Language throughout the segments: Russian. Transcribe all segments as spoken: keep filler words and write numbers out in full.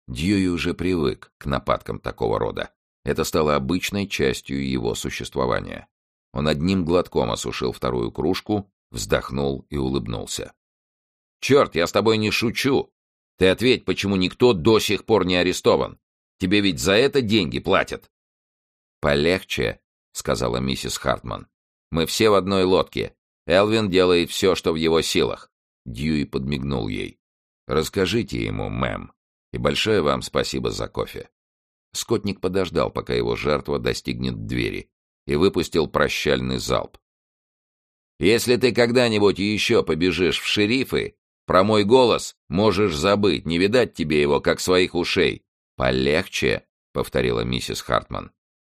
Дьюи уже привык к нападкам такого рода. Это стало обычной частью его существования. Он одним глотком осушил вторую кружку, вздохнул и улыбнулся. «Черт, я с тобой не шучу! Ты ответь, почему никто до сих пор не арестован? Тебе ведь за это деньги платят!» «Полегче», — сказала миссис Хартман. «Мы все в одной лодке. Элвин делает все, что в его силах». Дьюи подмигнул ей. «Расскажите ему, мэм. И большое вам спасибо за кофе». Скотник подождал, пока его жертва достигнет двери, и выпустил прощальный залп. «Если ты когда-нибудь еще побежишь в шерифы, про мой голос можешь забыть, не видать тебе его, как своих ушей». «Полегче», — повторила миссис Хартман.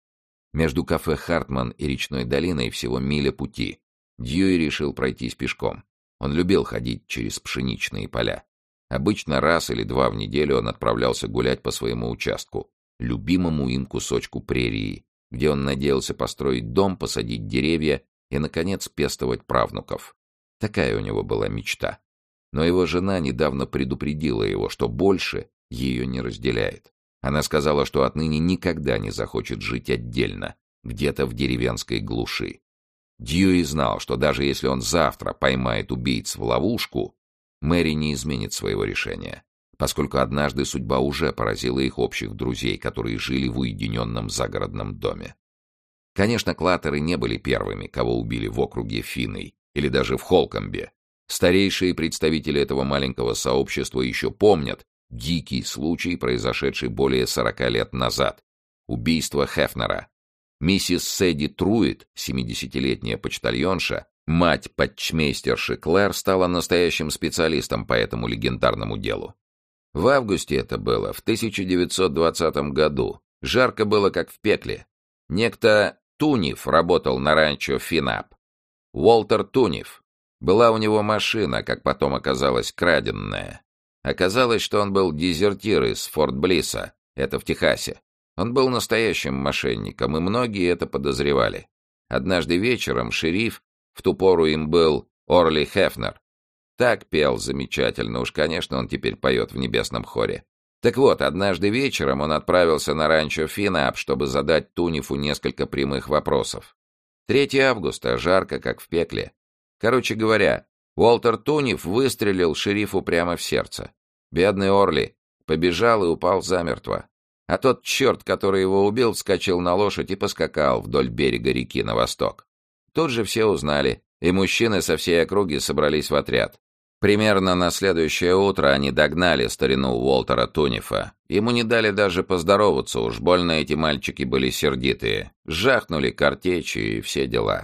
Между кафе «Хартман» и речной долиной всего миля пути. Дьюи решил пройтись пешком. Он любил ходить через пшеничные поля. Обычно раз или два в неделю он отправлялся гулять по своему участку, любимому им кусочку прерии, где он надеялся построить дом, посадить деревья и, наконец, пестовать правнуков. Такая у него была мечта. Но его жена недавно предупредила его, что больше ее не разделяет. Она сказала, что отныне никогда не захочет жить отдельно, где-то в деревенской глуши. Дьюи знал, что даже если он завтра поймает убийц в ловушку, Мэри не изменит своего решения, поскольку однажды судьба уже поразила их общих друзей, которые жили в уединенном загородном доме. Конечно, Клаттеры не были первыми, кого убили в округе Финней или даже в Холкомбе. Старейшие представители этого маленького сообщества еще помнят дикий случай, произошедший более сорока лет назад. Убийство Хефнера. Миссис Сэдди Труит, семидесятилетняя почтальонша, мать почтмейстерши Клэр, стала настоящим специалистом по этому легендарному делу. В августе это было, в тысяча девятьсот двадцатом году. Жарко было, как в пекле. Некто Тунев работал на ранчо Финап. Уолтер Тунев. Была у него машина, как потом оказалось, краденная. Оказалось, что он был дезертир из Форт Блисса, это в Техасе. Он был настоящим мошенником, и многие это подозревали. Однажды вечером шериф, в ту пору им был Орли Хефнер, так пел замечательно, уж, конечно, он теперь поет в небесном хоре. Так вот, однажды вечером он отправился на ранчо Финап, чтобы задать Тунефу несколько прямых вопросов. третьего августа, жарко, как в пекле. Короче говоря, Уолтер Тунев выстрелил шерифу прямо в сердце. Бедный Орли побежал и упал замертво. А тот черт, который его убил, вскочил на лошадь и поскакал вдоль берега реки на восток. Тут же все узнали, и мужчины со всей округи собрались в отряд. Примерно на следующее утро они догнали старину Уолтера Тунефа. Ему не дали даже поздороваться, уж больно эти мальчики были сердитые. Жахнули картечью и все дела.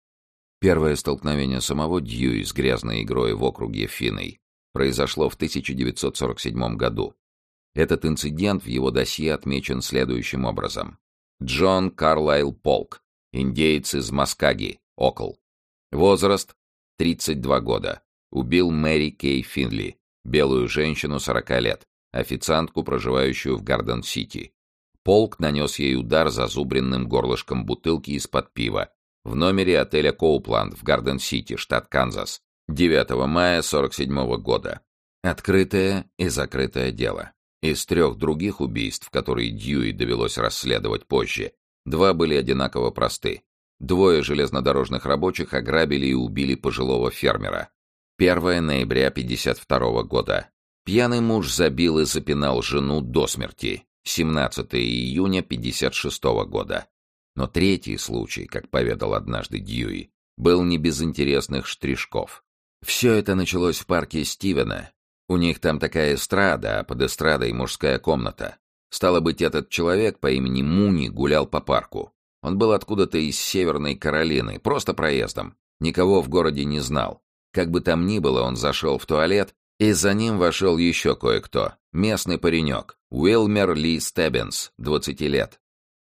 Первое столкновение самого Дьюи с грязной игрой в округе Финней произошло в тысяча девятьсот сорок седьмом году. Этот инцидент в его досье отмечен следующим образом. Джон Карлайл Полк, индеец из Маскаги, Окл. Возраст — тридцать два года. Убил Мэри Кей Финли, белую женщину сорока лет, официантку, проживающую в Гарден-Сити. Полк нанес ей удар зазубренным горлышком бутылки из-под пива в номере отеля Коупланд в Гарден-Сити, штат Канзас, девятого мая сорок седьмого года. Открытое и закрытое дело. Из трех других убийств, которые Дьюи довелось расследовать позже, два были одинаково просты. Двое железнодорожных рабочих ограбили и убили пожилого фермера. первого ноября пятьдесят второго года. Пьяный муж забил и запинал жену до смерти. семнадцатого июня пятьдесят шестого года. Но третий случай, как поведал однажды Дьюи, был не без интересных штришков. Все это началось в парке Стивена. У них там такая эстрада, а под эстрадой мужская комната. Стало быть, этот человек по имени Муни гулял по парку. Он был откуда-то из Северной Каролины, просто проездом. Никого в городе не знал. Как бы там ни было, он зашел в туалет, и за ним вошел еще кое-кто. Местный паренек, Уилмер Ли Стеббинс, двадцати лет.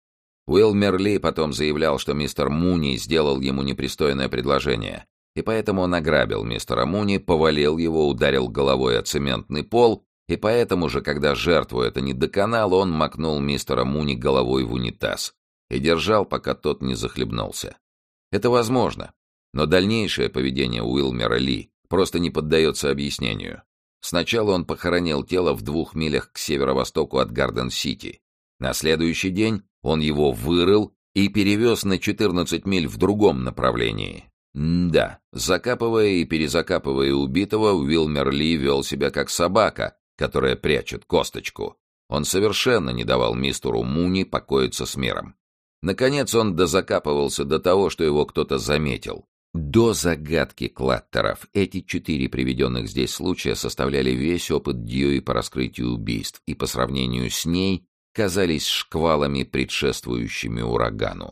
Уилмер Ли потом заявлял, что мистер Муни сделал ему непристойное предложение, и поэтому он ограбил мистера Муни, повалил его, ударил головой о цементный пол, и поэтому же, когда жертву это не доконал, он макнул мистера Муни головой в унитаз и держал, пока тот не захлебнулся. Это возможно, но дальнейшее поведение Уилмера Ли просто не поддается объяснению. Сначала он похоронил тело в двух милях к северо-востоку от Гарден-Сити. На следующий день он его вырыл и перевез на четырнадцать миль в другом направлении. М-да, закапывая и перезакапывая убитого, Уилмер Ли вел себя как собака, которая прячет косточку. Он совершенно не давал мистеру Муни покоиться с миром. Наконец он дозакапывался до того, что его кто-то заметил. До загадки Клаттеров эти четыре приведенных здесь случая составляли весь опыт Дьюи по раскрытию убийств и по сравнению с ней казались шквалами, предшествующими урагану.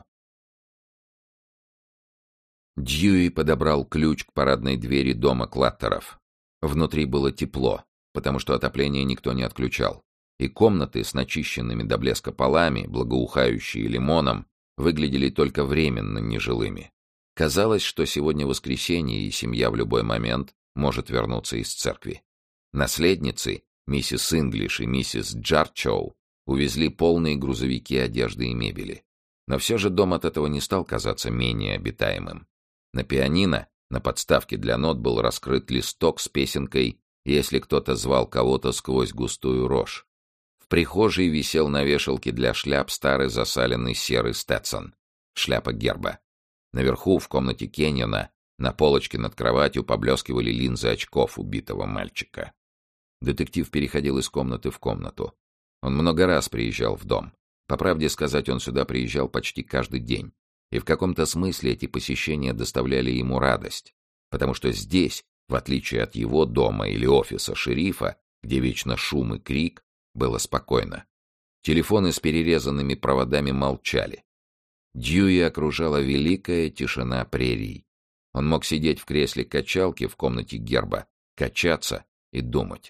Дьюи подобрал ключ к парадной двери дома Клаттеров. Внутри было тепло, потому что отопление никто не отключал, и комнаты с начищенными до блеска полами, благоухающие лимоном, выглядели только временно нежилыми. Казалось, что сегодня воскресенье, и семья в любой момент может вернуться из церкви. Наследницы, миссис Инглиш и миссис Джарчоу, увезли полные грузовики одежды и мебели. Но все же дом от этого не стал казаться менее обитаемым. На пианино, на подставке для нот, был раскрыт листок с песенкой «Если кто-то звал кого-то сквозь густую рожь». В прихожей висел на вешалке для шляп старый засаленный серый Стетсон, шляпа герба. Наверху, в комнате Кеньона, на полочке над кроватью поблескивали линзы очков убитого мальчика. Детектив переходил из комнаты в комнату. Он много раз приезжал в дом. По правде сказать, он сюда приезжал почти каждый день. И в каком-то смысле эти посещения доставляли ему радость. Потому что здесь, в отличие от его дома или офиса шерифа, где вечно шум и крик, было спокойно. Телефоны с перерезанными проводами молчали. Дьюи окружала великая тишина прерий. Он мог сидеть в кресле качалки в комнате герба, качаться и думать.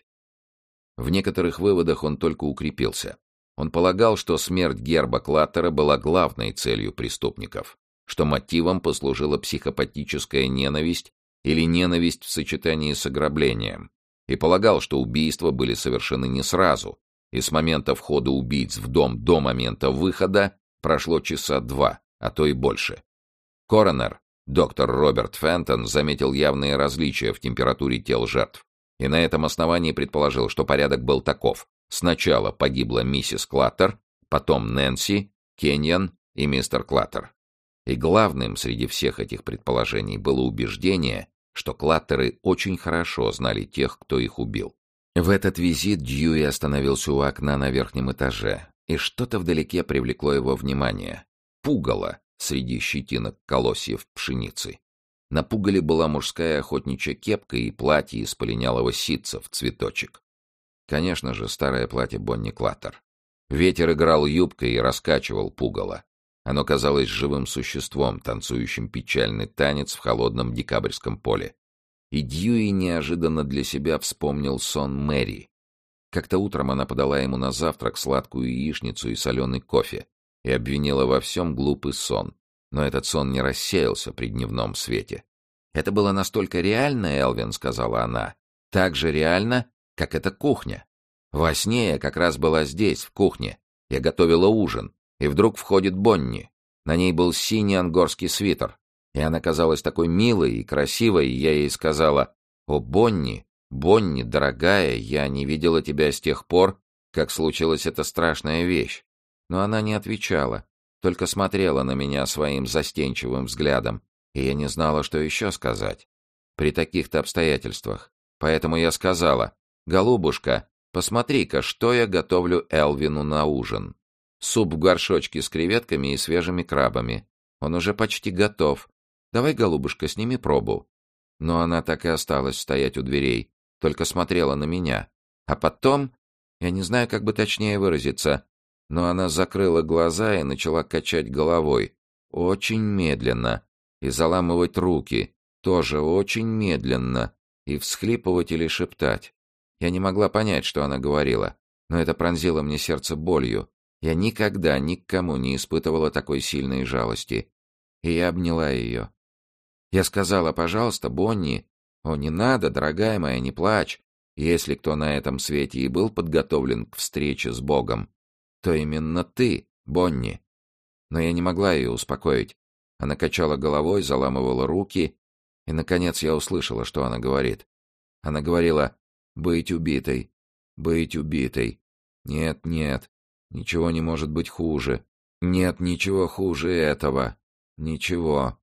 В некоторых выводах он только укрепился. Он полагал, что смерть герба Клаттера была главной целью преступников, что мотивом послужила психопатическая ненависть или ненависть в сочетании с ограблением, и полагал, что убийства были совершены не сразу, и с момента входа убийц в дом до момента выхода прошло часа два, а то и больше. Коронер, доктор Роберт Фентон, заметил явные различия в температуре тел жертв, и на этом основании предположил, что порядок был таков. Сначала погибла миссис Клаттер, потом Нэнси, Кеньон и мистер Клаттер. И главным среди всех этих предположений было убеждение, что Клаттеры очень хорошо знали тех, кто их убил. В этот визит Дьюи остановился у окна на верхнем этаже, и что-то вдалеке привлекло его внимание. Пугало среди щетинок колосьев пшеницы. На пугале была мужская охотничья кепка и платье из полинялого ситца в цветочек. Конечно же, старое платье Бонни Клаттер. Ветер играл юбкой и раскачивал пугало. Оно казалось живым существом, танцующим печальный танец в холодном декабрьском поле. И Дьюи неожиданно для себя вспомнил сон Мэри. Как-то утром она подала ему на завтрак сладкую яичницу и соленый кофе и обвинила во всем глупый сон. Но этот сон не рассеялся при дневном свете. «Это было настолько реально, Элвин», — сказала она, — «так же реально, как эта кухня. Во сне я как раз была здесь, в кухне. Я готовила ужин, и вдруг входит Бонни. На ней был синий ангорский свитер, и она казалась такой милой и красивой, и я ей сказала: «О, Бонни, Бонни, дорогая, я не видела тебя с тех пор, как случилась эта страшная вещь». Но она не отвечала, только смотрела на меня своим застенчивым взглядом, и я не знала, что еще сказать при таких-то обстоятельствах. Поэтому я сказала: «Голубушка, посмотри-ка, что я готовлю Элвину на ужин. Суп в горшочке с креветками и свежими крабами. Он уже почти готов. Давай, голубушка, сними пробу». Но она так и осталась стоять у дверей, только смотрела на меня. А потом, я не знаю, как бы точнее выразиться, но она закрыла глаза и начала качать головой, очень медленно, и заламывать руки, тоже очень медленно, и всхлипывать или шептать. Я не могла понять, что она говорила, но это пронзило мне сердце болью. Я никогда ни к кому не испытывала такой сильной жалости. И я обняла ее. Я сказала: «Пожалуйста, Бонни, о, не надо, дорогая моя, не плачь. Если кто на этом свете и был подготовлен к встрече с Богом, то именно ты, Бонни». Но я не могла ее успокоить. Она качала головой, заламывала руки, и, наконец, я услышала, что она говорит. Она говорила: Быть убитой. Быть убитой. Нет, нет. Ничего не может быть хуже. Нет ничего хуже этого. Ничего.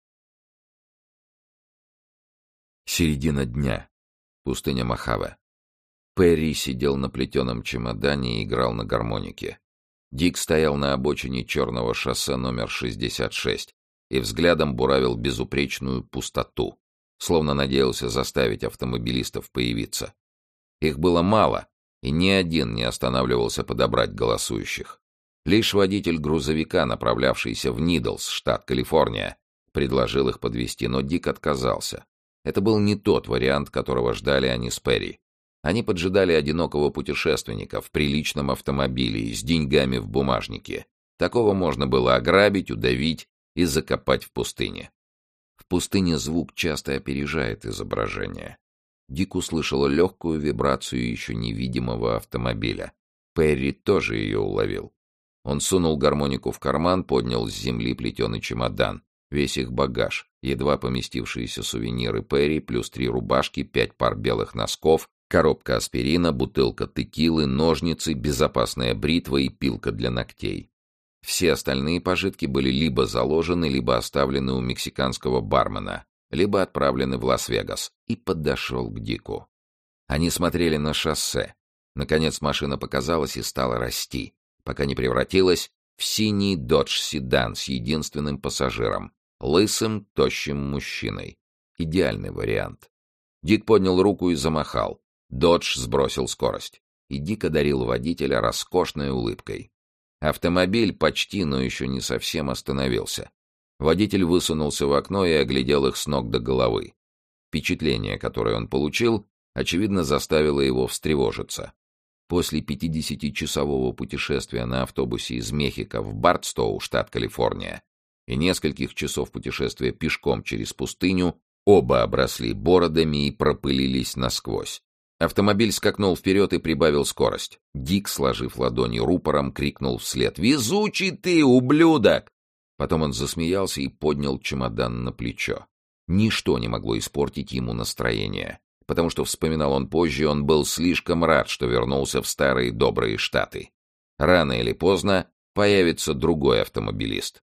Середина дня. Пустыня Мохаве. Перри сидел на плетеном чемодане и играл на гармонике. Дик стоял на обочине черного шоссе номер шестьдесят шесть и взглядом буравил безупречную пустоту, словно надеялся заставить автомобилистов появиться. Их было мало, и ни один не останавливался подобрать голосующих. Лишь водитель грузовика, направлявшийся в Нидлс, штат Калифорния, предложил их подвезти, но Дик отказался. Это был не тот вариант, которого ждали они с Перри. Они поджидали одинокого путешественника в приличном автомобиле и с деньгами в бумажнике. Такого можно было ограбить, удавить и закопать в пустыне. В пустыне звук часто опережает изображение. Дик услышал легкую вибрацию еще невидимого автомобиля. Перри тоже ее уловил. Он сунул гармонику в карман, поднял с земли плетеный чемодан. Весь их багаж, едва поместившиеся сувениры Перри, плюс три рубашки, пять пар белых носков, коробка аспирина, бутылка текилы, ножницы, безопасная бритва и пилка для ногтей. Все остальные пожитки были либо заложены, либо оставлены у мексиканского бармена, либо отправлены в Лас-Вегас, и подошел к Дику. Они смотрели на шоссе. Наконец машина показалась и стала расти, пока не превратилась в синий додж-седан с единственным пассажиром, лысым, тощим мужчиной. Идеальный вариант. Дик поднял руку и замахал. Додж сбросил скорость, и Дик одарил водителя роскошной улыбкой. Автомобиль почти, но еще не совсем остановился. Водитель высунулся в окно и оглядел их с ног до головы. Впечатление, которое он получил, очевидно, заставило его встревожиться. После пятидесятичасового путешествия на автобусе из Мехико в Бартстоу, штат Калифорния, и нескольких часов путешествия пешком через пустыню, оба обросли бородами и пропылились насквозь. Автомобиль скакнул вперед и прибавил скорость. Дик, сложив ладони рупором, крикнул вслед: «Везучий ты, ублюдок!» Потом он засмеялся и поднял чемодан на плечо. Ничто не могло испортить ему настроение, потому что, вспоминал он позже, он был слишком рад, что вернулся в старые добрые Штаты. Рано или поздно появится другой автомобилист.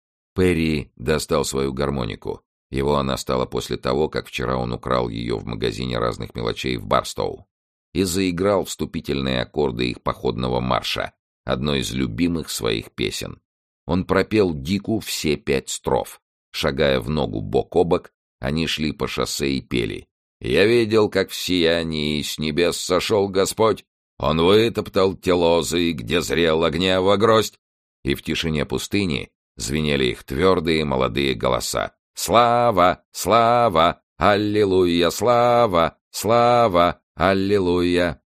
Перри достал свою гармонику. Его она стала после того, как вчера он украл ее в магазине разных мелочей в Барстоу, и заиграл вступительные аккорды их походного марша, одной из любимых своих песен. Он пропел Дику все пять строф. Шагая в ногу бок о бок, они шли по шоссе и пели: «Я видел, как в сиянии с небес сошел Господь, Он вытоптал те лозы, где зрела гнева гроздь». И в тишине пустыни звенели их твердые молодые голоса: «Слава! Слава! Аллилуйя! Слава! Слава! Аллилуйя!»